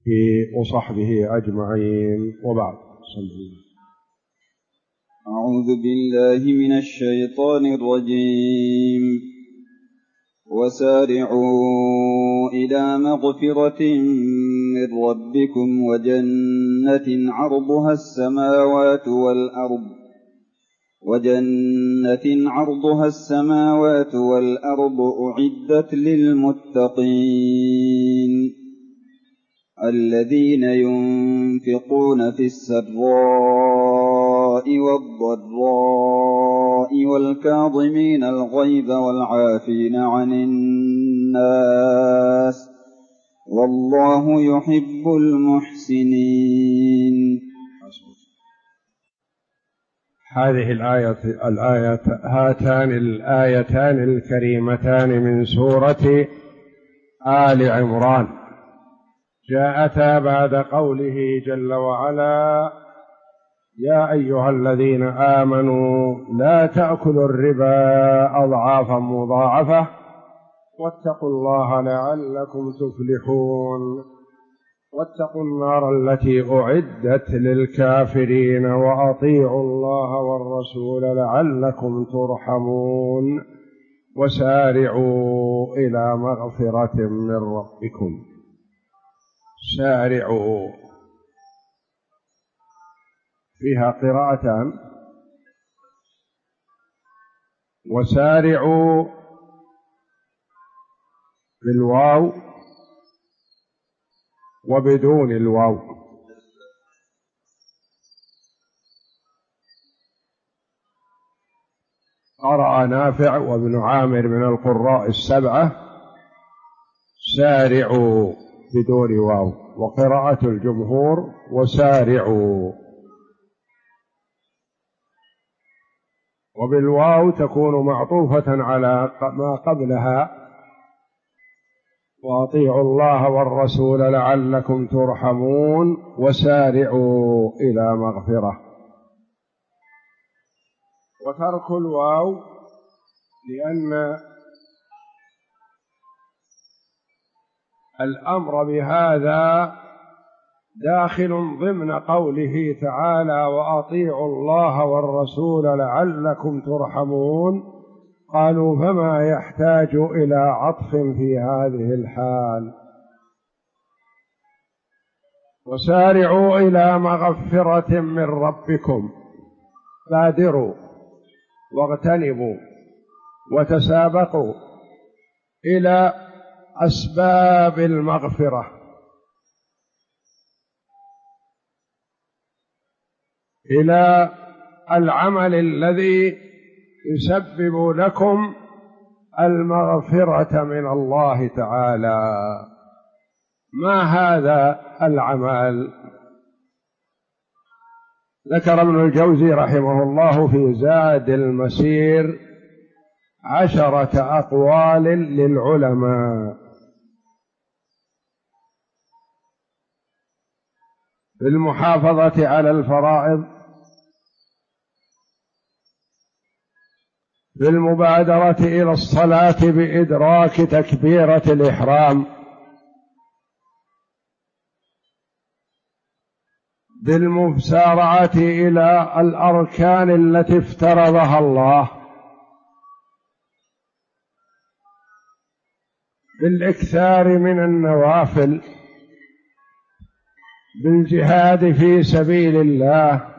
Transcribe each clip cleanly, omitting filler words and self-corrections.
وصحبه أجمعين، وبعد. أعوذ بالله من الشيطان الرجيم. وسارعوا إلى مغفرة من ربكم وجنة عرضها السماوات والأرض أعدت للمتقين الذين ينفقون في السراء والضراء والكاظمين الغيظ والعافين عن الناس والله يحب المحسنين. هاتان الآيتان الكريمتان من سورة آل عمران جاءتا بعد قوله جل وعلا: يا أيها الذين آمنوا لا تأكلوا الربا أضعافا مضاعفة واتقوا الله لعلكم تفلحون واتقوا النار التي أعدت للكافرين وأطيعوا الله والرسول لعلكم ترحمون وسارعوا إلى مغفرة من ربكم. سارعوا فيها قراءتان: وسارعوا بالواو وبدون الواو. قرأ نافع وابن عامر من القراء السبعة: سارعوا بدون واو، وقراءة الجمهور: وسارعوا. وبالواو تكون معطوفة على ما قبلها: وأطيعوا الله والرسول لعلكم ترحمون وسارعوا إلى مغفرة. وترك الواو لأن الأمر بهذا داخل ضمن قوله تعالى: وأطيعوا الله والرسول لعلكم ترحمون. قالوا: فما يحتاج إلى عطف في هذه الحال؟ وسارعوا إلى مغفرة من ربكم، بادروا واغتنموا وتسابقوا إلى أسباب المغفرة، إلى العمل الذي يسبب لكم المغفرة من الله تعالى. ما هذا العمل؟ ذكر ابن الجوزي رحمه الله في زاد المسير 10 أقوال للعلماء بالمحافظة على الفرائض، بالمبادرة إلى الصلاة بإدراك تكبيرة الإحرام، بالمسارعة إلى الأركان التي افترضها الله، بالإكثار من النوافل، بالجهاد في سبيل الله،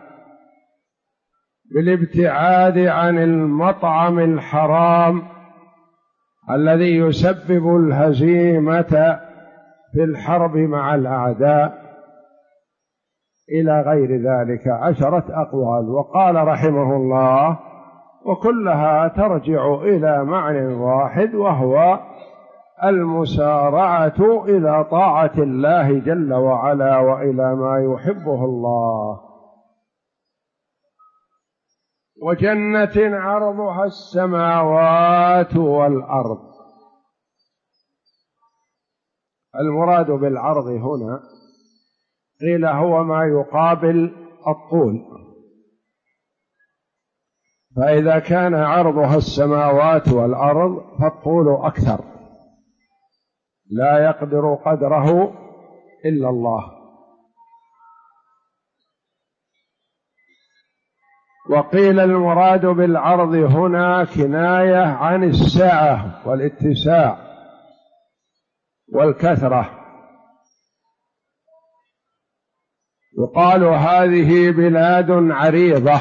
بالابتعاد عن المطعم الحرام الذي يسبب الهزيمة في الحرب مع الأعداء، إلى غير ذلك 10 أقوال. وقال رحمه الله: وكلها ترجع إلى معنى واحد، وهو المسارعة إلى طاعة الله جل وعلا وإلى ما يحبه الله. وجنة عرضها السماوات والأرض. المراد بالعرض هنا قيل هو ما يقابل الطول، فإذا كان عرضها السماوات والأرض فالطول أكثر، لا يقدر قدره إلا الله. وقيل المراد بالعرض هنا كناية عن السعة والاتساع والكثرة. يقال هذه بلاد عريضة،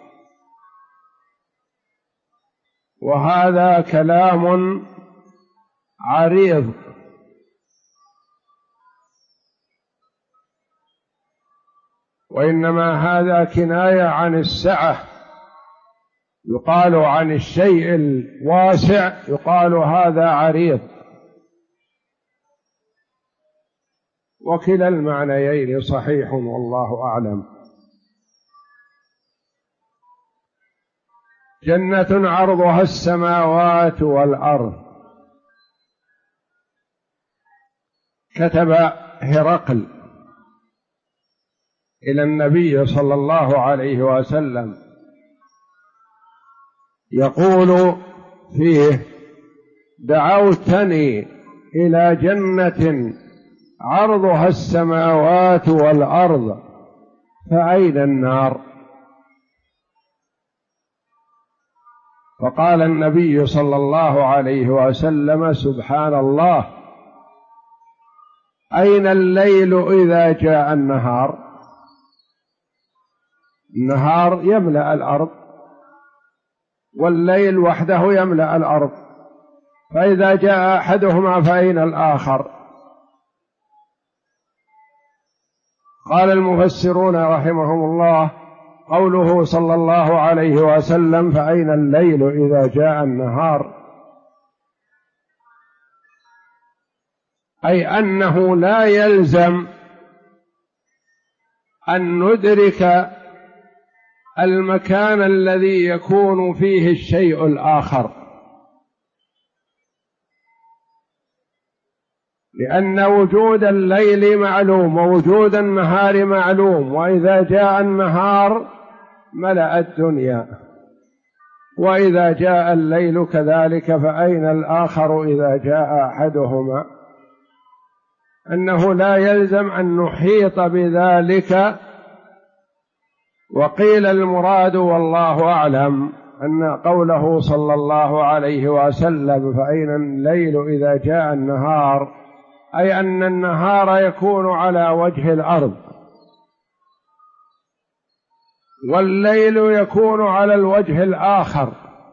وهذا كلام عريض، وإنما هذا كناية عن السعة. يقال عن الشيء الواسع يقال هذا عريض، وكلا المعنيين صحيح والله أعلم. جنة عرضها السماوات والأرض. كتب هرقل إلى النبي صلى الله عليه وسلم يقول فيه: دعوتني إلى جنة عرضها السماوات والأرض فأين النار؟ فقال النبي صلى الله عليه وسلم: سبحان الله، أين الليل إذا جاء النهار؟ النهار يملأ الأرض، والليل وحده يملأ الأرض، فإذا جاء أحدهما فأين الآخر؟ قال المفسرون رحمهم الله: قوله صلى الله عليه وسلم فأين الليل إذا جاء النهار، أي أنه لا يلزم أن ندرك المكان الذي يكون فيه الشيء الآخر، لأن وجود الليل معلوم ووجود النهار معلوم، وإذا جاء النهار ملأ الدنيا، وإذا جاء الليل كذلك، فأين الآخر إذا جاء أحدهما؟ أنه لا يلزم أن نحيط بذلك. وقيل المراد والله أعلم أن قوله صلى الله عليه وسلم فأين الليل إذا جاء النهار، أي أن النهار يكون على وجه الأرض، والليل يكون على الوجه الآخر،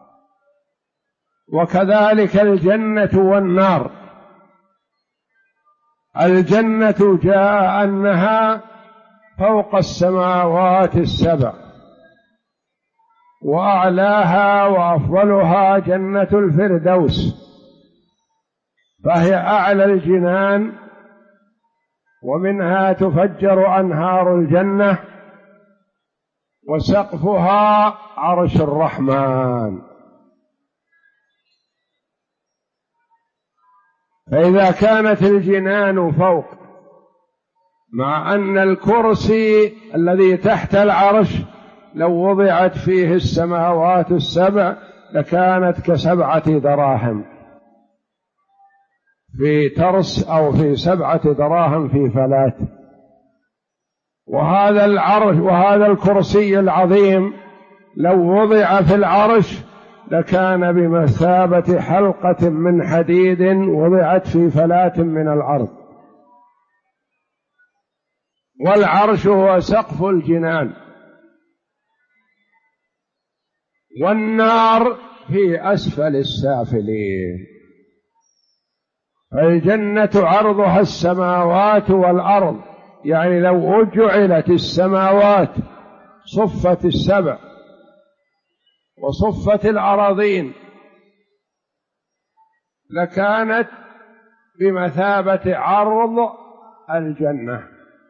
وكذلك الجنة والنار. الجنة جاء أنها فوق السماوات السبع، وأعلاها وأفضلها جنة الفردوس، فهي أعلى الجنان، ومنها تفجر أنهار الجنة، وسقفها عرش الرحمن. فإذا كانت الجنان فوق، مع أن الكرسي الذي تحت العرش لو وضعت فيه السماوات السبع لكانت ك7 دراهم في ترس، أو في 7 دراهم في فلات. وهذا العرش وهذا الكرسي العظيم لو وضع في العرش لكان بمثابة حلقة من حديد وضعت في فلات من الأرض. والعرش هو سقف الجنان، والنار في أسفل السافلين. فالجنة عرضها السماوات والأرض، يعني لو جعلت السماوات صفت السبع وصفت الأراضين لكانت بمثابة عرض الجنة،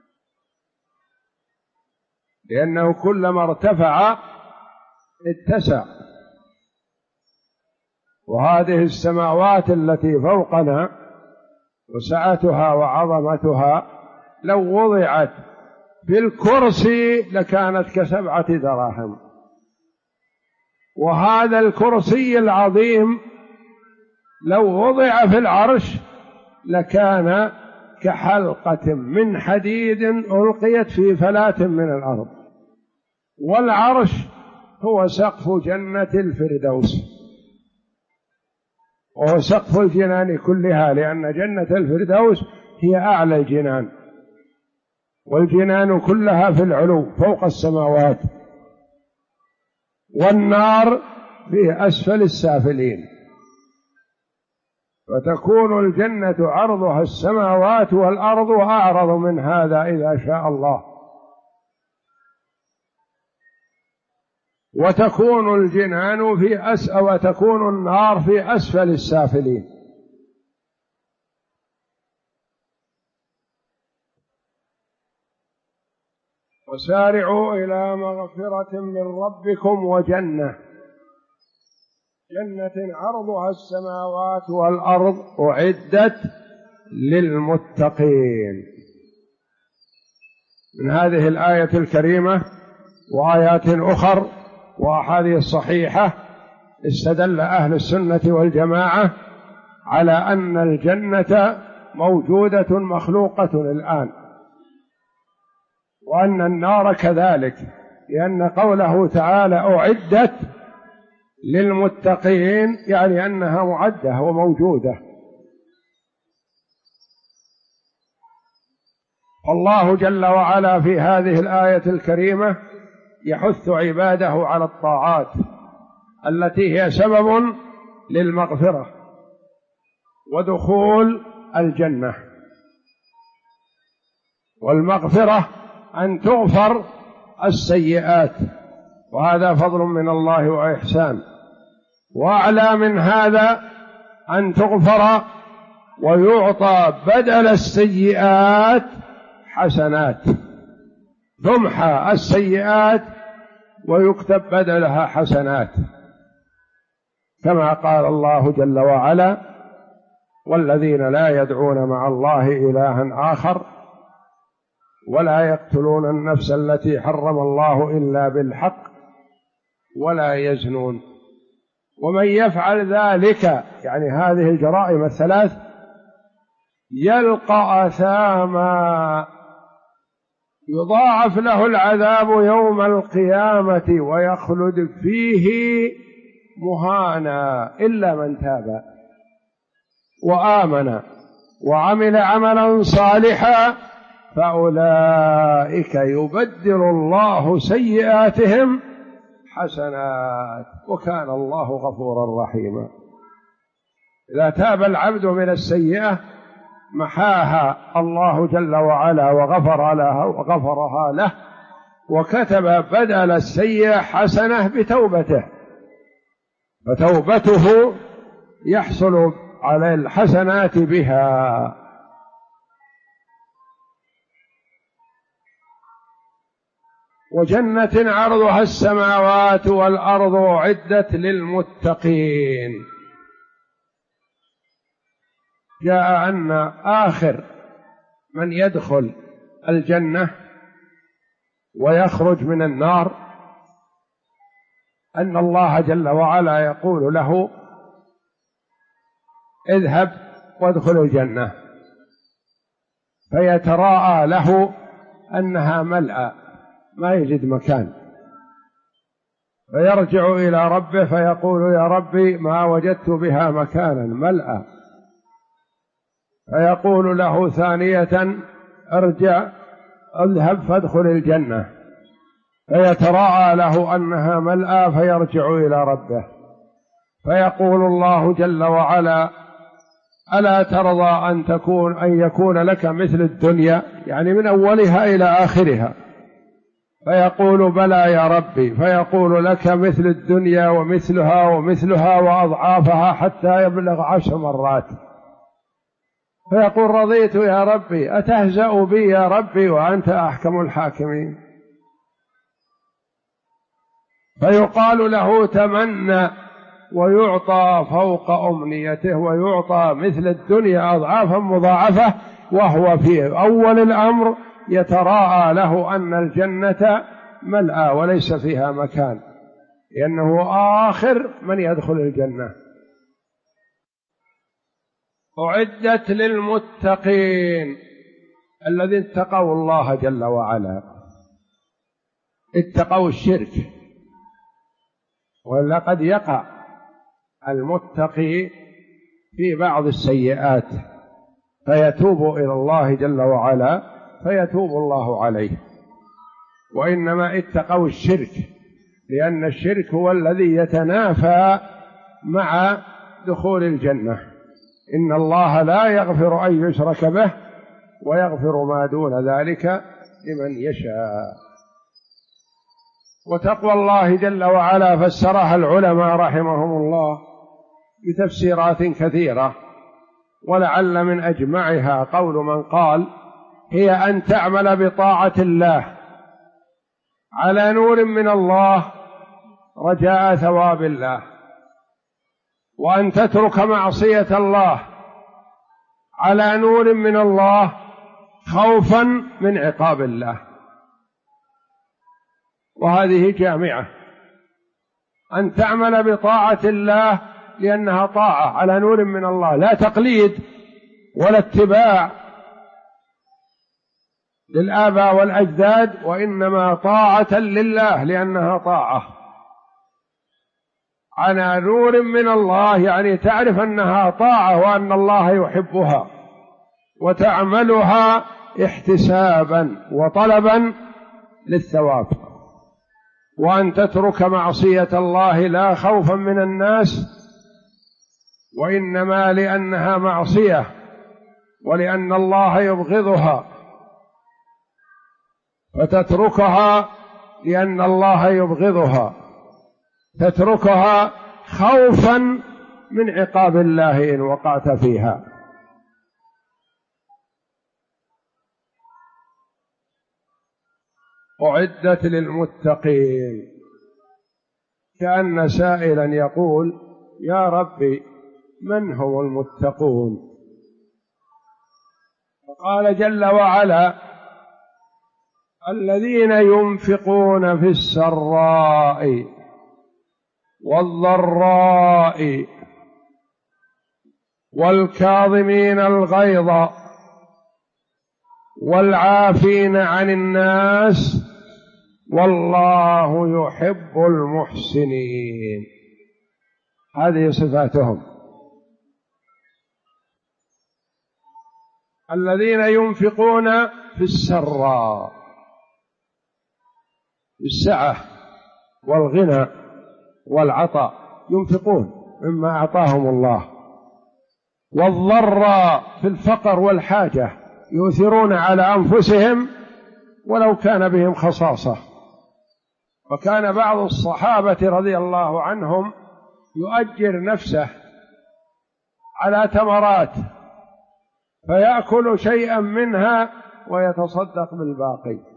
لأنه كلما ارتفع اتسع. وهذه السماوات التي فوقنا وسعتها وعظمتها لو وضعت في الكرسي لكانت ك7 دراهم، وهذا الكرسي العظيم لو وضع في العرش لكان كحلقة من حديد ألقيت في فلاة من الأرض. والعرش هو سقف جنة الفردوس، وهو سقف الجنان كلها، لأن جنة الفردوس هي أعلى الجنان، والجنان كلها في العلو فوق السماوات، والنار في أسفل السافلين. فتكون الجنة عرضها السماوات والأرض وأعرض من هذا إذا شاء الله، وتكون الجنان وتكون النار في أسفل السافلين. وسارعوا إلى مغفرة من ربكم وجنة عرضها السماوات والأرض أعدت للمتقين. من هذه الآية الكريمة وآيات أخر وأحاديث صحيحة استدل أهل السنة والجماعة على أن الجنة موجودة مخلوقة الآن، وأن النار كذلك، لأن قوله تعالى أعدت للمتقين يعني أنها معدة وموجودة. الله جل وعلا في هذه الآية الكريمة يحث عباده على الطاعات التي هي سبب للمغفرة ودخول الجنة. والمغفرة أن تغفر السيئات، وهذا فضل من الله وإحسان. وأعلى من هذا أن تغفر ويعطى بدل السيئات حسنات، تمحى السيئات ويكتب بدلها حسنات، كما قال الله جل وعلا: والذين لا يدعون مع الله إلها آخر ولا يقتلون النفس التي حرم الله إلا بالحق ولا يزنون ومن يفعل ذلك، يعني هذه الجرائم الثلاث، يلقى أثاما يضاعف له العذاب يوم القيامة ويخلد فيه مهانا إلا من تاب وآمن وعمل عملا صالحا فأولئك يبدل الله سيئاتهم حسنات وكان الله غفورا رحيما. إذا تاب العبد من السيئة محاها الله جل وعلا وغفرها له وكتب بدل السيئة حسنة بتوبته، فتوبته يحصل على الحسنات بها. وجنة عرضها السماوات والأرض أعدت للمتقين. جاء أن آخر من يدخل الجنة ويخرج من النار أن الله جل وعلا يقول له: اذهب وادخل الجنة، فيتراءى له أنها ملأى ما يجد مكان، فيرجع إلى ربه فيقول: يا ربي ما وجدت بها مكانا، ملأى. فيقول له ثانية: ارجع اذهب فادخل الجنة، فيتراءى له أنها ملأى فيرجع إلى ربه، فيقول الله جل وعلا: ألا ترضى أن يكون لك مثل الدنيا، يعني من أولها إلى آخرها؟ فيقول: بلى يا ربي. فيقول: لك مثل الدنيا ومثلها ومثلها وأضعافها حتى يبلغ 10 مرات. فيقول: رضيت يا ربي، أتهزأ بي يا ربي وأنت أحكم الحاكمين؟ فيقال له: تمنى، ويعطى فوق أمنيته، ويعطى مثل الدنيا أضعافا مضاعفة، وهو في أول الأمر يتراءى له أن الجنة ملأى وليس فيها مكان، لأنه آخر من يدخل الجنة. أعدت للمتقين، الذين اتقوا الله جل وعلا، اتقوا الشرك. ولقد يقع المتقي في بعض السيئات فيتوب إلى الله جل وعلا فيتوب الله عليه، وإنما اتقوا الشرك، لأن الشرك هو الذي يتنافى مع دخول الجنة. إن الله لا يغفر أن يشرك به ويغفر ما دون ذلك لمن يشاء. وتقوى الله جل وعلا فسرها العلماء رحمهم الله بتفسيرات كثيرة، ولعل من أجمعها قول من قال: هي أن تعمل بطاعة الله على نور من الله رجاء ثواب الله، وأن تترك معصية الله على نور من الله خوفا من عقاب الله. وهذه جامعة، أن تعمل بطاعة الله لأنها طاعة على نور من الله، لا تقليد ولا اتباع للآباء والأجداد، وإنما طاعة لله لأنها طاعة على نور من الله، يعني تعرف أنها طاعة وأن الله يحبها، وتعملها احتسابا وطلبا للثواب. وأن تترك معصية الله لا خوفا من الناس، وإنما لأنها معصية ولأن الله يبغضها، فتتركها لأن الله يبغضها، تتركها خوفا من عقاب الله إن وقعت فيها. أعدت للمتقين، كأن سائلا يقول: يا ربي من هم المتقون؟ فقال جل وعلا: الذين ينفقون في السراء والضراء والكاظمين الغيظ والعافين عن الناس والله يحب المحسنين. هذه صفاتهم، الذين ينفقون في السراء، بالسعة والغنى والعطاء، ينفقون مما أعطاهم الله. والضراء، في الفقر والحاجة، يؤثرون على أنفسهم ولو كان بهم خصاصة. وكان بعض الصحابة رضي الله عنهم يؤجر نفسه على تمرات فيأكل شيئا منها ويتصدق بالباقي.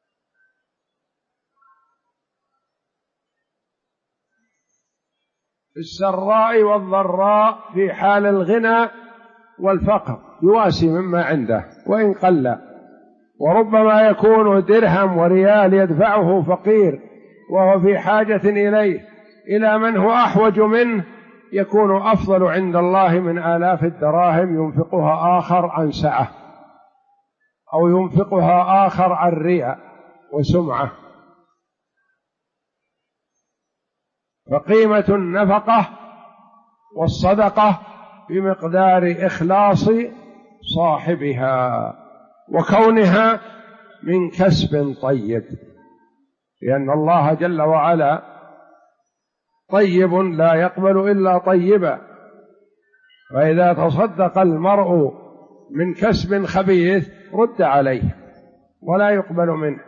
في السراء والضراء، في حال الغنى والفقر، يواسي مما عنده وإن قل، وربما يكون درهم وريال يدفعه فقير وهو في حاجة إليه إلى من هو أحوج منه، يكون أفضل عند الله من آلاف الدراهم ينفقها آخر عن سعة، أو ينفقها آخر عن رياء وسمعة. فقيمة النفقة والصدقة بمقدار إخلاص صاحبها وكونها من كسب طيب، لأن الله جل وعلا طيب لا يقبل إلا طيبا، فإذا تصدق المرء من كسب خبيث رد عليه ولا يقبل منه.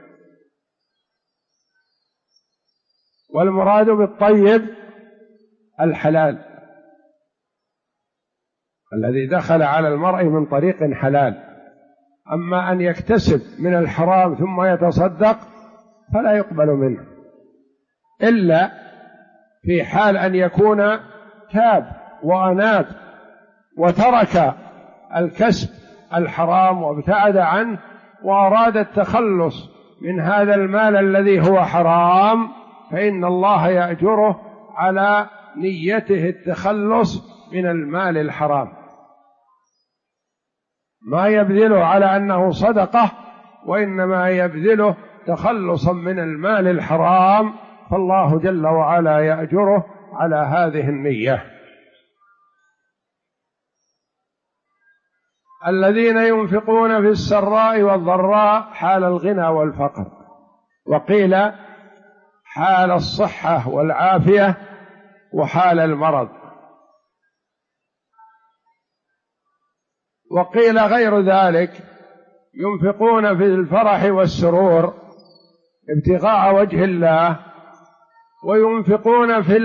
والمراد بالطيب الحلال الذي دخل على المرء من طريق حلال. أما أن يكتسب من الحرام ثم يتصدق فلا يقبل منه، إلا في حال أن يكون تاب وأناب وترك الكسب الحرام وابتعد عنه وأراد التخلص من هذا المال الذي هو حرام، فإن الله يأجره على نيته التخلص من المال الحرام. ما يبذله على أنه صدقة، وإنما يبذله تخلصا من المال الحرام، فالله جل وعلا يأجره على هذه النية. الذين ينفقون في السراء والضراء حال الغنى والفقر، وقيل حال الصحة والعافية وحال المرض، وقيل غير ذلك ينفقون في الفرح والسرور ابتغاء وجه الله، وينفقون في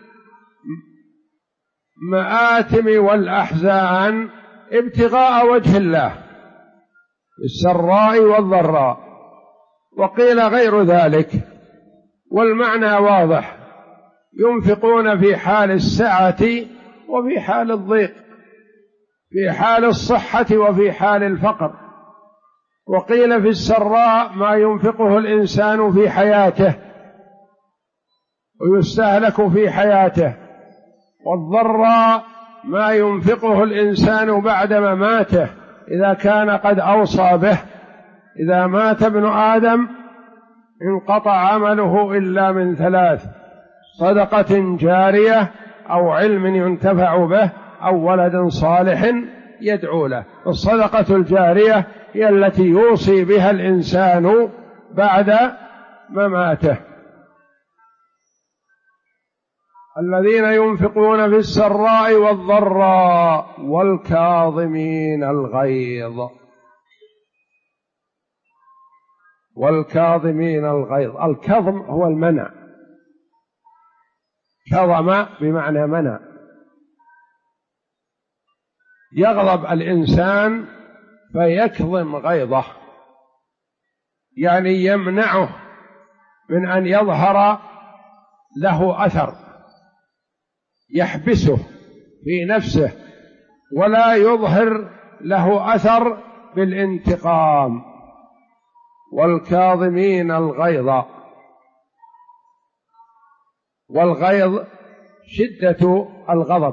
المآتم والأحزان ابتغاء وجه الله في السراء والضراء، وقيل غير ذلك، والمعنى واضح، ينفقون في حال السعة وفي حال الضيق، في حال الصحة وفي حال الفقر. وقيل في السراء ما ينفقه الإنسان في حياته ويستهلك في حياته، والضراء ما ينفقه الإنسان بعد مماته إذا كان قد أوصى به. إذا مات ابن آدم انقطع عمله إلا من ثلاث: صدقة جارية، أو علم ينتفع به، أو ولد صالح يدعو له. الصدقة الجارية هي التي يوصي بها الإنسان بعد مماته. الذين ينفقون في السراء والضراء والكاظمين الغيظ. والكاظمين الغيظ، الكظم هو المنع، كظم بمعنى منع. يغضب الإنسان فيكظم غيظه، يعني يمنعه من أن يظهر له أثر، يحبسه في نفسه ولا يظهر له أثر بالانتقام. والكاظمين الغيظ، والغيظ شدة الغضب.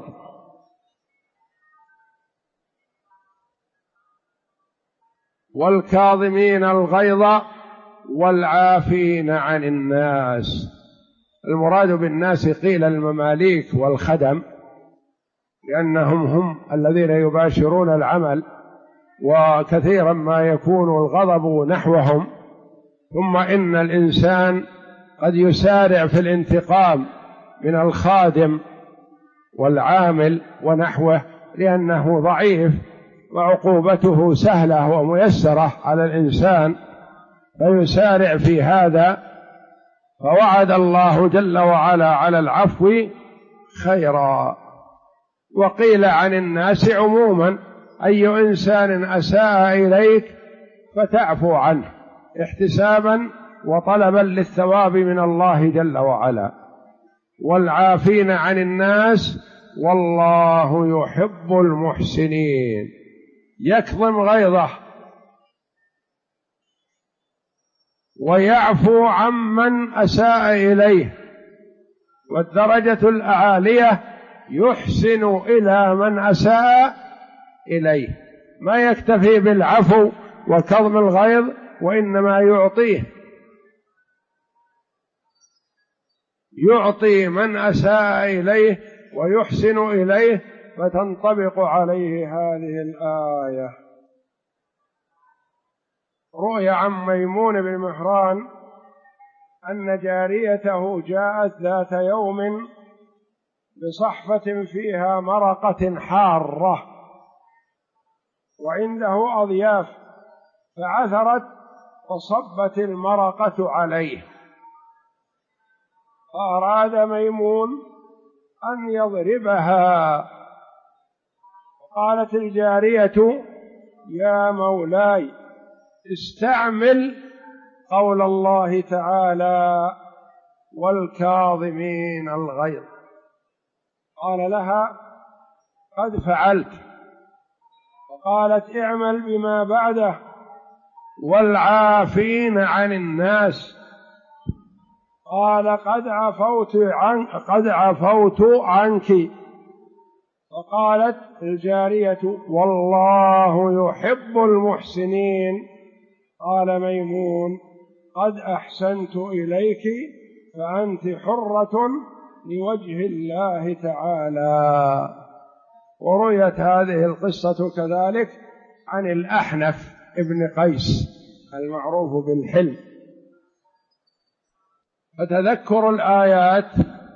والكاظمين الغيظ والعافين عن الناس. المراد بالناس قيل المماليك والخدم، لأنهم هم الذين يباشرون العمل، وكثيرا ما يكون الغضب نحوهم. ثم إن الإنسان قد يسارع في الانتقام من الخادم والعامل ونحوه، لأنه ضعيف وعقوبته سهلة وميسرة على الإنسان، فيسارع في هذا. فوعد الله جل وعلا على العفو خيرا. وقيل عن الناس عموما: أي إنسان أساء إليك فتعفو عنه احتسابا وطلبا للثواب من الله جل وعلا. والعافين عن الناس والله يحب المحسنين. يكظم غيظه ويعفو عمن أساء إليه. والدرجة العالية يحسن إلى من أساء إليه، ما يكتفي بالعفو وكظم الغيظ، وإنما يعطي من أساء إليه ويحسن إليه، فتنطبق عليه هذه الآية. روي عن ميمون بن مهران أن جاريته جاءت ذات يوم بصحفة فيها مرقة حارة وعنده أضياف، فعثرت فصبت المرقة عليه، فأراد ميمون أن يضربها، قالت الجارية: يا مولاي استعمل قول الله تعالى: والكاظمين الغيظ. قال لها: قد فعلت. وقالت: اعمل بما بعده: والعافين عن الناس. قال: قد عفوت عنك. فقالت الجارية: والله يحب المحسنين. قال ميمون: قد أحسنت إليك فأنت حرة لوجه الله تعالى. ورويت هذه القصة كذلك عن الأحنف ابن قيس المعروف بالحلم. فتذكر الآيات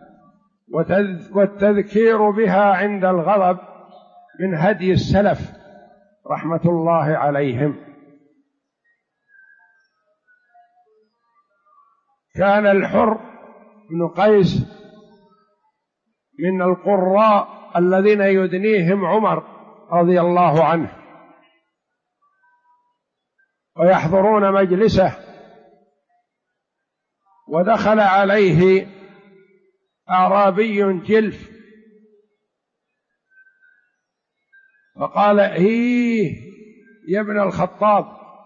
والتذكير بها عند الغضب من هدي السلف رحمة الله عليهم. كان الحر بن قيس من القراء الذين يدنيهم عمر رضي الله عنه ويحضرون مجلسه، ودخل عليه أعرابي جلف فقال: يا ابن الخطاب،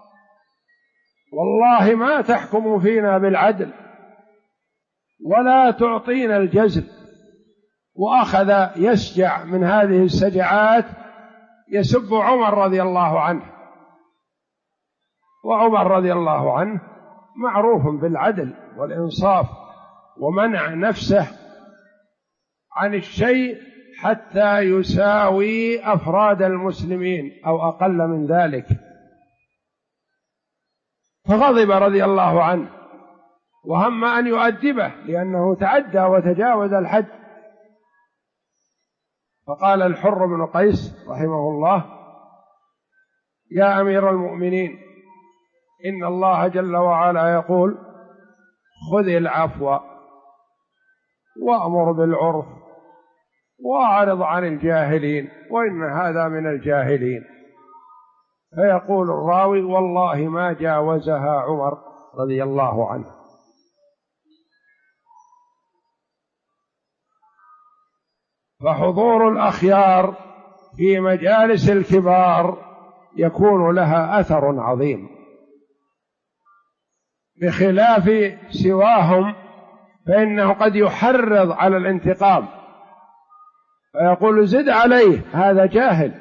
والله ما تحكم فينا بالعدل ولا تعطينا الجزل. وأخذ يسجع من هذه السجعات يسب عمر رضي الله عنه، وعمر رضي الله عنه معروف بالعدل والإنصاف ومنع نفسه عن الشيء حتى يساوي أفراد المسلمين أو أقل من ذلك. فغضب رضي الله عنه وهم أن يؤدبه لأنه تعدى وتجاوز الحد. فقال الحر بن قيس رحمه الله: يا أمير المؤمنين، إن الله جل وعلا يقول: خذ العفو وأمر بالعرف وأعرض عن الجاهلين، وإن هذا من الجاهلين. فيقول الراوي: والله ما جاوزها عمر رضي الله عنه. فحضور الأخيار في مجالس الكبار يكون لها أثر عظيم، بخلاف سواهم فإنه قد يحرض على الانتقام فيقول: زد عليه، هذا جاهل،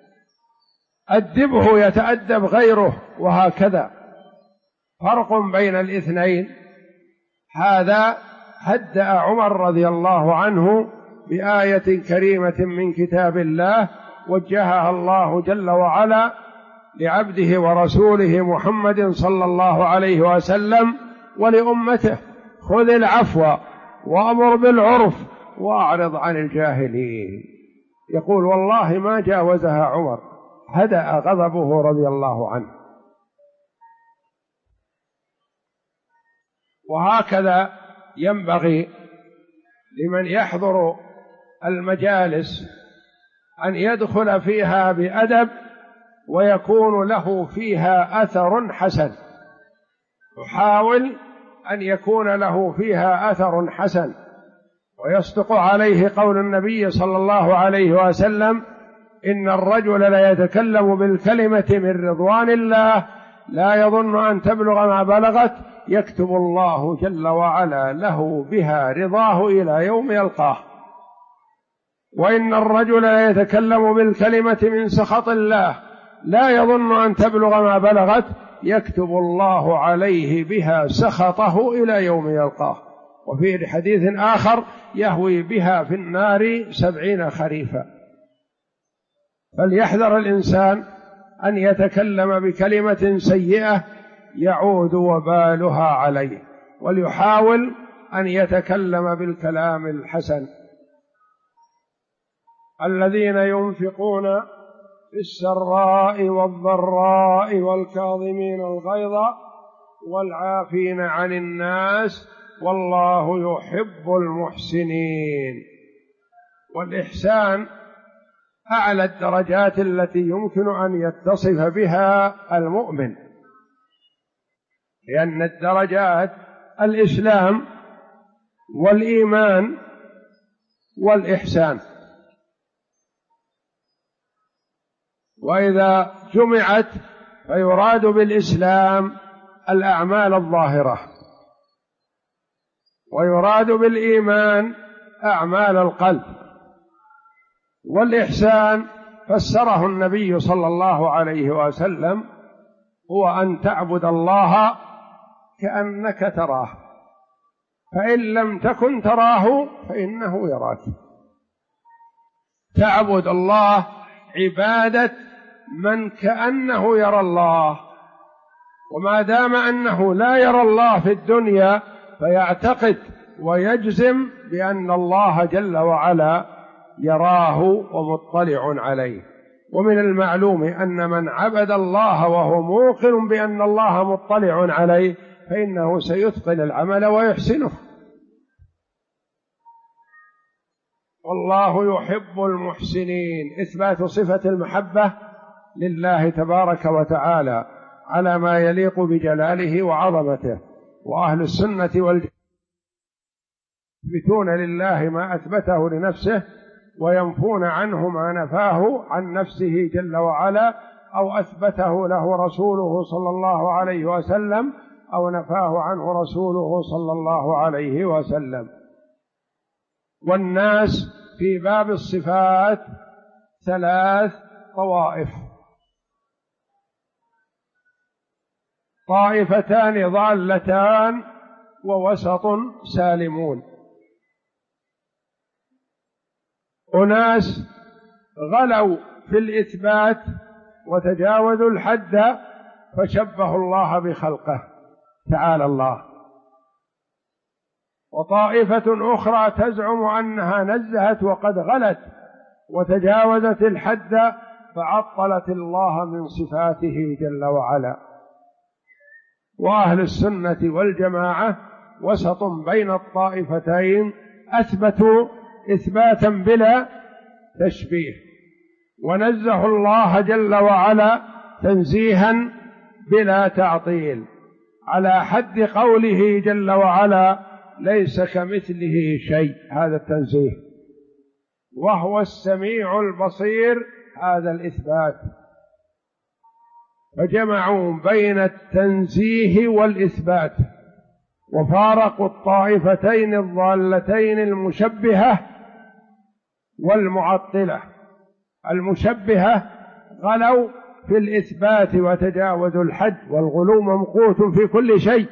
أدبه يتأدب غيره، وهكذا. فرق بين الاثنين. هذا هدأ عمر رضي الله عنه بآية كريمة من كتاب الله وجهها الله جل وعلا لعبده ورسوله محمد صلى الله عليه وسلم ولأمته: خذ العفو وأمر بالعرف وأعرض عن الجاهلين. يقول: والله ما جاوزها عمر، هدأ غضبه رضي الله عنه. وهكذا ينبغي لمن يحضر المجالس أن يدخل فيها بأدب ويكون له فيها أثر حسن، يحاول أن يكون له فيها أثر حسن. ويصدق عليه قول النبي صلى الله عليه وسلم: إن الرجل ليتكلم بالكلمة من رضوان الله لا يظن أن تبلغ ما بلغت، يكتب الله جل وعلا له بها رضاه إلى يوم يلقاه. وإن الرجل ليتكلم بالكلمة من سخط الله لا يظن أن تبلغ ما بلغت، يكتب الله عليه بها سخطه إلى يوم يلقاه. وفي حديث آخر: يهوي بها في النار 70 خريفا. فليحذر الإنسان أن يتكلم بكلمة سيئة يعود وبالها عليه، وليحاول أن يتكلم بالكلام الحسن. الذين ينفقون في السراء والضراء والكاظمين الغيظ والعافين عن الناس والله يحب المحسنين. والإحسان أعلى الدرجات التي يمكن أن يتصف بها المؤمن، لأن الدرجات الإسلام والإيمان والإحسان، وإذا جمعت فيراد بالإسلام الأعمال الظاهرة، ويراد بالإيمان أعمال القلب، والإحسان فسره النبي صلى الله عليه وسلم هو أن تعبد الله كأنك تراه، فإن لم تكن تراه فإنه يراك. تعبد الله عبادة من كأنه يرى الله، وما دام أنه لا يرى الله في الدنيا فيعتقد ويجزم بأن الله جل وعلا يراه ومطلع عليه. ومن المعلوم أن من عبد الله وهو موقن بأن الله مطلع عليه فإنه سيتقن العمل ويحسنه. والله يحب المحسنين، إثبات صفة المحبة لله تبارك وتعالى على ما يليق بجلاله وعظمته. وأهل السنة والجماعة يثبتون لله ما أثبته لنفسه وينفون عنه ما نفاه عن نفسه جل وعلا، أو أثبته له رسوله صلى الله عليه وسلم أو نفاه عنه رسوله صلى الله عليه وسلم. والناس في باب الصفات 3 طوائف: طائفتان ضالتان ووسط سالمون. أناس غلوا في الإثبات وتجاوزوا الحد فشبهوا الله بخلقه تعالى الله، وطائفة أخرى تزعم أنها نزهت وقد غلت وتجاوزت الحد فعطلت الله من صفاته جل وعلا. وأهل السنة والجماعة وسط بين الطائفتين، أثبتوا إثباتا بلا تشبيه، ونزهوا الله جل وعلا تنزيها بلا تعطيل، على حد قوله جل وعلا: ليس كمثله شيء، هذا التنزيه، وهو السميع البصير، هذا الإثبات. فجمعوا بين التنزيه والإثبات، وفارقوا الطائفتين الضالتين المشبهة والمعطلة. المشبهة غلوا في الإثبات وتجاوزوا الحد، والغلو ممقوت في كل شيء.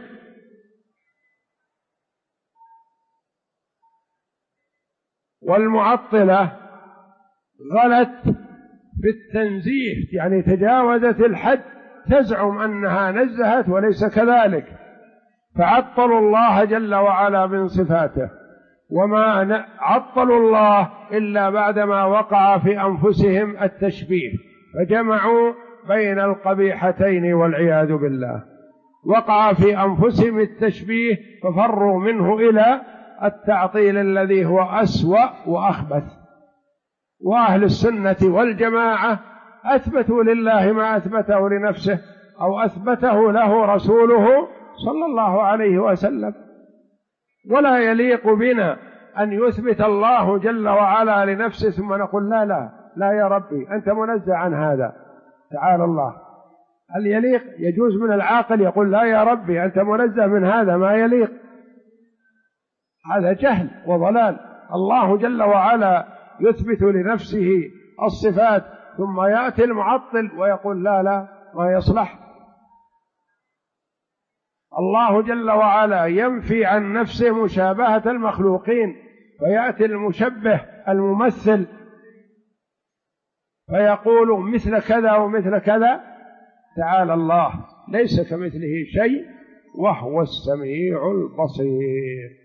والمعطلة غلت في التنزيه، يعني تجاوزت الحد، تزعم أنها نزهت وليس كذلك، فعطلوا الله جل وعلا من صفاته. وما عطلوا الله إلا بعدما وقع في أنفسهم التشبيه، فجمعوا بين القبيحتين والعياذ بالله. وقع في أنفسهم التشبيه ففروا منه إلى التعطيل الذي هو أسوأ وأخبث. وأهل السنة والجماعة أثبتوا لله ما أثبته لنفسه أو أثبته له رسوله صلى الله عليه وسلم. ولا يليق بنا أن يثبت الله جل وعلا لنفسه ثم نقول لا لا لا يا ربي أنت منزه عن هذا، تعالى الله. هل يليق؟ يجوز من العاقل يقول لا يا ربي أنت منزه من هذا، ما يليق، هذا جهل وضلال. الله جل وعلا يثبت لنفسه الصفات ثم يأتي المعطل ويقول لا لا ما يصلح. الله جل وعلا ينفي عن نفسه مشابهة المخلوقين، فيأتي المشبه الممثل فيقول مثل كذا ومثل كذا. تعالى الله ليس كمثله شيء وهو السميع البصير.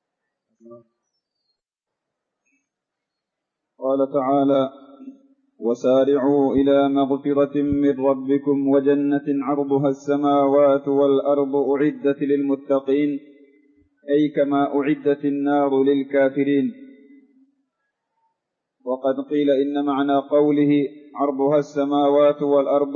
قال تعالى: وسارعوا إلى مغفرة من ربكم وجنة عرضها السماوات والأرض أعدت للمتقين، أي كما أعدت النار للكافرين. وقد قيل إن معنى قوله عرضها السماوات والأرض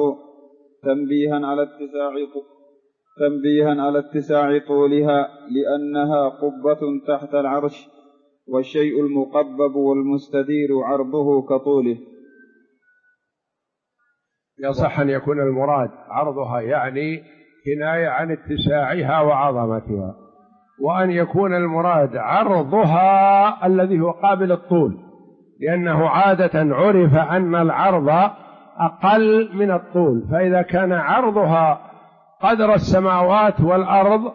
تنبيها على اتساع طولها، لأنها قبة تحت العرش، والشيء المقبب والمستدير عرضه كطوله. يصح أن يكون المراد عرضها يعني كناية عن اتساعها وعظمتها، وأن يكون المراد عرضها الذي هو قابل الطول، لأنه عادة عرف أن العرض أقل من الطول، فإذا كان عرضها قدر السماوات والأرض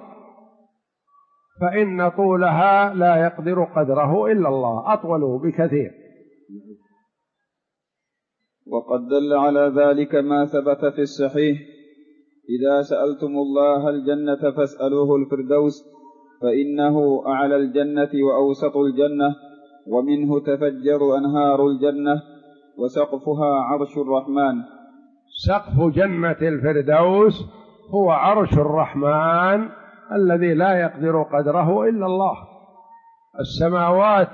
فإن طولها لا يقدر قدره إلا الله، أطول بكثير. وقد دل على ذلك ما ثبت في الصحيح: إذا سألتم الله الجنة فاسألوه الفردوس، فإنه أعلى الجنة وأوسط الجنة، ومنه تفجر أنهار الجنة، وسقفها عرش الرحمن. سقف جنة الفردوس هو عرش الرحمن الذي لا يقدر قدره إلا الله. السماوات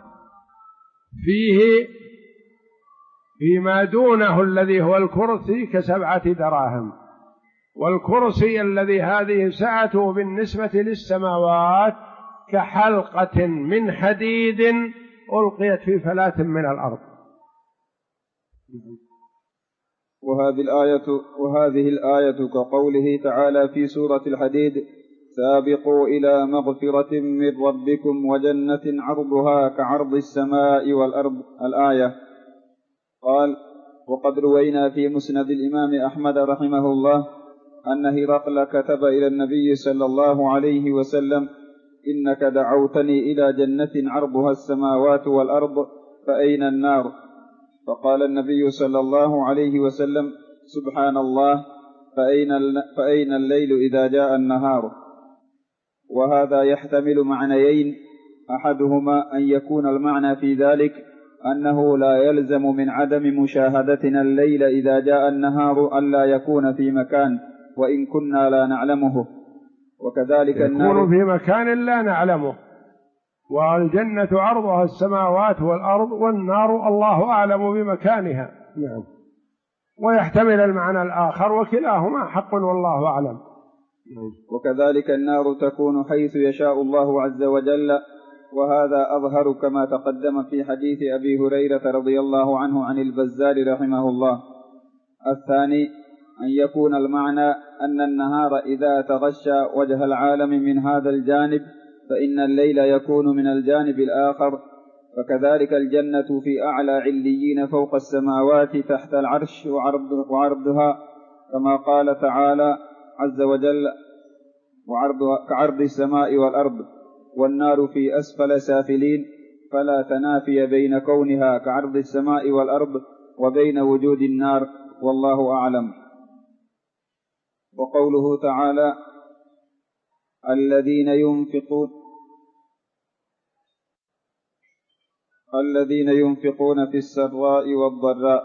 فيما دونه الذي هو الكرسي ك7 دراهم، والكرسي الذي هذه سعته بالنسبة للسماوات كحلقة من حديد ألقيت في فلاة من الأرض. وهذه الآية كقوله تعالى في سورة الحديد: سابقوا إلى مغفرة من ربكم وجنة عرضها كعرض السماء والأرض، الآية. قال: وقد روينا في مسند الإمام أحمد رحمه الله أن هرقل كتب إلى النبي صلى الله عليه وسلم: إنك دعوتني إلى جنة عرضها السماوات والأرض، فأين النار؟ فقال النبي صلى الله عليه وسلم: سبحان الله، فأين الليل إذا جاء النهار؟ وهذا يحتمل معنيين: أحدهما أن يكون المعنى في ذلك أنه لا يلزم من عدم مشاهدتنا الليل إذا جاء النهار ألا يكون في مكان وإن كنا لا نعلمه، وكذلك النار يكون في مكان لا نعلمه، والجنة عرضها السماوات والأرض، والنار الله أعلم بمكانها. نعم. ويحتمل المعنى الآخر، وكلاهما حق والله أعلم. وكذلك النار تكون حيث يشاء الله عز وجل، وهذا أظهر كما تقدم في حديث أبي هريرة رضي الله عنه عن البزار رحمه الله. الثاني أن يكون المعنى أن النهار إذا تغشى وجه العالم من هذا الجانب فإن الليل يكون من الجانب الآخر، فكذلك الجنة في أعلى عليين فوق السماوات تحت العرش وعرضها، كما قال تعالى عز وجل: وعرضها كعرض السماء والأرض. والنار في أسفل سافلين، فلا تنافي بين كونها كعرض السماء والأرض وبين وجود النار، والله أعلم. وقوله تعالى: الذين ينفقون في السراء والضراء،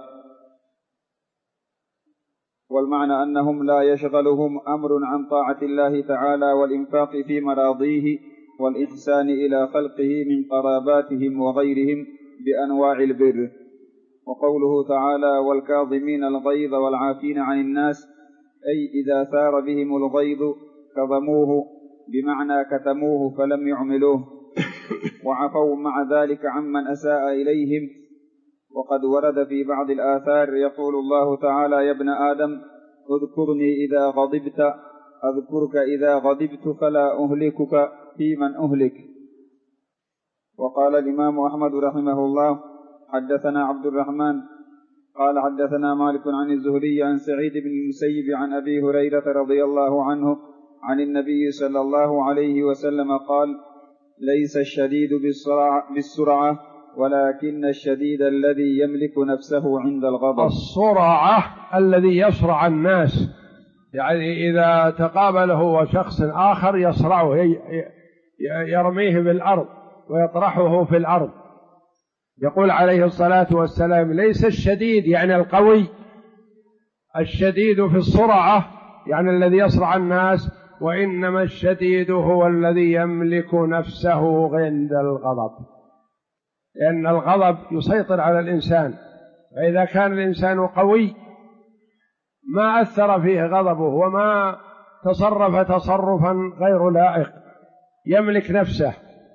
والمعنى أنهم لا يشغلهم أمر عن طاعة الله تعالى والإنفاق في مراضيه والإحسان إلى خلقه من قراباتهم وغيرهم بأنواع البر. وقوله تعالى: والكاظمين الغيظ والعافين عن الناس، أي إذا ثار بهم الغيظ كظموه، بمعنى كتموه فلم يعملوه، وعفوا مع ذلك عمن أساء إليهم. وقد ورد في بعض الآثار يقول الله تعالى: يا ابن آدم اذكرني إذا غضبت أذكرك إذا غضبت فلا أهلكك في من أهلك. وقال الإمام أحمد رحمه الله: حدثنا عبد الرحمن قال حدثنا مالك عن الزهري عن سعيد بن المسيب عن أبي هريرة رضي الله عنه عن النبي صلى الله عليه وسلم قال: ليس الشديد بالسرعة ولكن الشديد الذي يملك نفسه عند الغضب. السرعة الذي يسرع الناس، يعني إذا تقابله وشخص آخر يسرعه، يرميه بالأرض ويطرحه في الأرض. يقول عليه الصلاة والسلام: ليس الشديد يعني القوي، الشديد في السرعة يعني الذي يسرع الناس، وإنما الشديد هو الذي يملك نفسه عند الغضب، لأن الغضب يسيطر على الإنسان، فإذا كان الإنسان قوي ما أثر فيه غضبه وما تصرف تصرفا غير لائق يملك نفسه،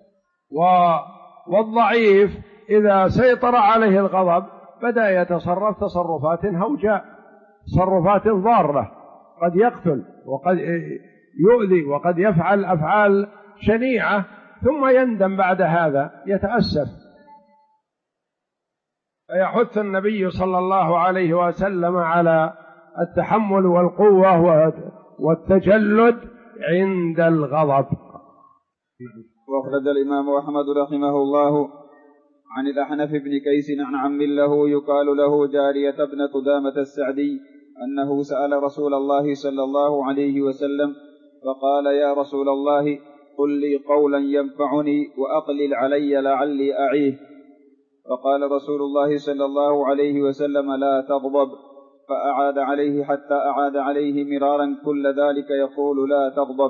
والضعيف إذا سيطر عليه الغضب بدأ يتصرف تصرفات هوجاء، تصرفات ضارة، قد يقتل وقد يؤذي وقد يفعل أفعال شنيعة، ثم يندم بعد هذا، يتأسف. فيحث النبي صلى الله عليه وسلم على التحمل والقوة والتجلد عند الغضب. وأخرج الإمام أحمد رحمه الله عن الأحنف بن كيس عن عم له يقال له جارية بن قدامة السعدي أنه سأل رسول الله صلى الله عليه وسلم فقال: يا رسول الله، قل لي قولا ينفعني وأقلل علي لعلي أعيه. فقال رسول الله صلى الله عليه وسلم: لا تغضب. فأعاد عليه حتى أعاد عليه مرارا كل ذلك يقول: لا تغضب.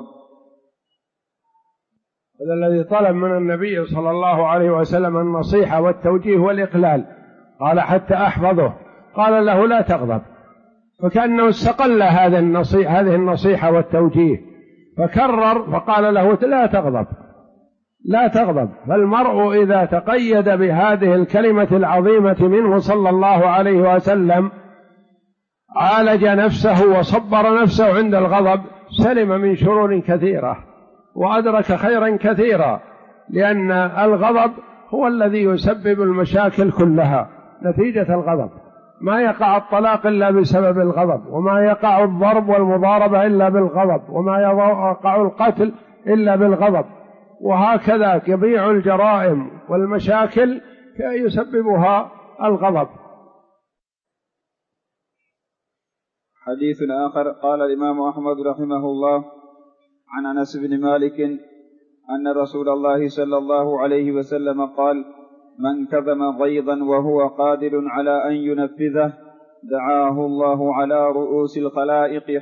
هذا الذي طلب من النبي صلى الله عليه وسلم النصيحة والتوجيه والإقلال، قال: حتى أحفظه. قال له: لا تغضب. فكأنه استقل هذه النصيحة والتوجيه، فكرر فقال له: لا تغضب لا تغضب. فالمرء إذا تقيد بهذه الكلمة العظيمة منه صلى الله عليه وسلم عالج نفسه وصبر نفسه عند الغضب، سلم من شرور كثيرة وأدرك خيرا كثيرا، لأن الغضب هو الذي يسبب المشاكل كلها نتيجة الغضب. ما يقع الطلاق إلا بسبب الغضب، وما يقع الضرب والمضاربة إلا بالغضب، وما يقع القتل إلا بالغضب، وهكذا جميع الجرائم والمشاكل يسببها الغضب. حديث آخر. قال الإمام أحمد رحمه الله عن أنس بن مالك أن رسول الله صلى الله عليه وسلم قال: من كظم غيظا وهو قادر على أن ينفذه دعاه الله على رؤوس الخلائق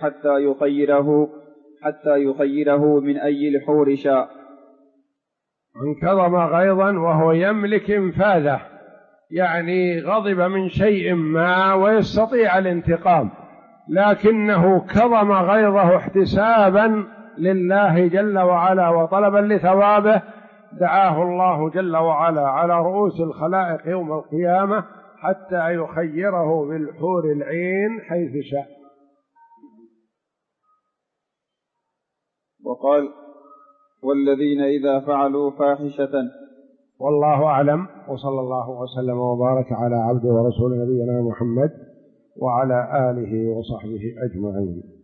حتى يخيره من أي الحور شاء. من كظم غيظا وهو يملك انفاذه، يعني غضب من شيء ما ويستطيع الانتقام، لكنه كظم غيظه احتسابا لله جل وعلا وطلبا لثوابه، دعاه الله جل وعلا على رؤوس الخلائق يوم القيامة حتى يخيره بالحور العين حيث شاء. وقال: والذين إذا فعلوا فاحشة. والله أعلم، وصلى الله وسلم وبارك على عبده ورسول نبينا محمد وعلى آله وصحبه أجمعين.